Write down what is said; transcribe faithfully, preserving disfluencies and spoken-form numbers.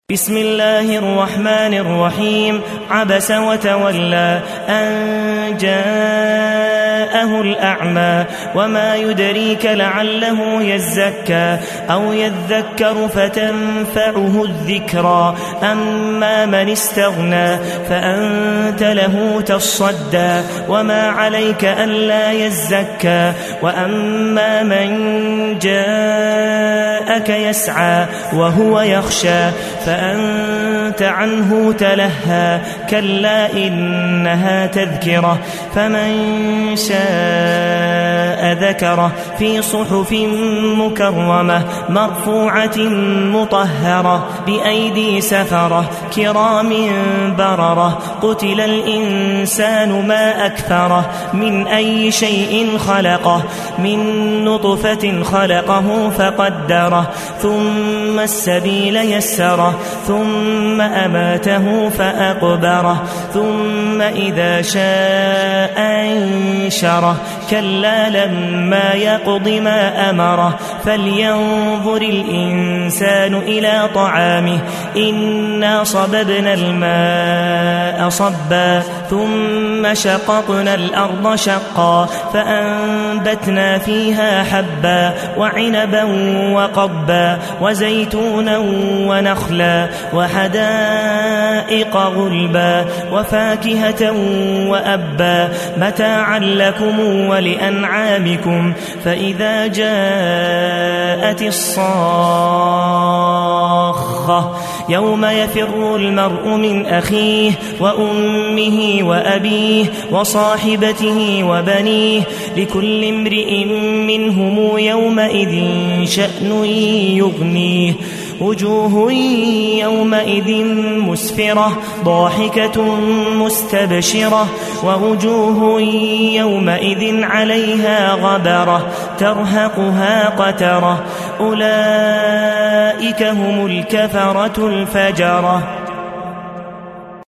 بسم الله الرحمن الرحيم. عبس وتولى أن جاءه الأعمى وما يدريك لعله يزكى أو يذكر فتنفعه الذكرى أما من استغنى فأنت له تصدى وما عليك ألا يزكى وأما من جاءك يسعى وهو يخشى فأنت عنه تلهى كلا إنها تذكرة فمن شاء ذكره في صحف مكرمة مرفوعة مطهرة بأيدي سفرة كرام بررة قتل الإنسان ما أكثره من أي شيء خلقه من نطفة خلقه فقدره ثم السبيل يسره ثم أماته فأقبره ثم إذا شاء أنشره كلا لما يقض ما أمره فلينظر الإنسان إلى طعامه إنا صببنا الماء صبا ثم شققنا الأرض شقا فأنبتنا فيها حبا وعنبا وقبا وزيتونا ونخلا وحدائق غلبا وفاكهة وأبا متاعا لكم ولأنعامكم فإذا جاءت الصاخة يوم يفر المرء من أخيه وأمه وأبيه وصاحبته وبنيه لكل امرئ منهم يومئذ شأن يغنيه وجوه يومئذ مسفرة ضاحكة مستبشرة ووجوه يومئذ عليها غبرة ترهقها قترة أولئك هم الكفرة الفجرة.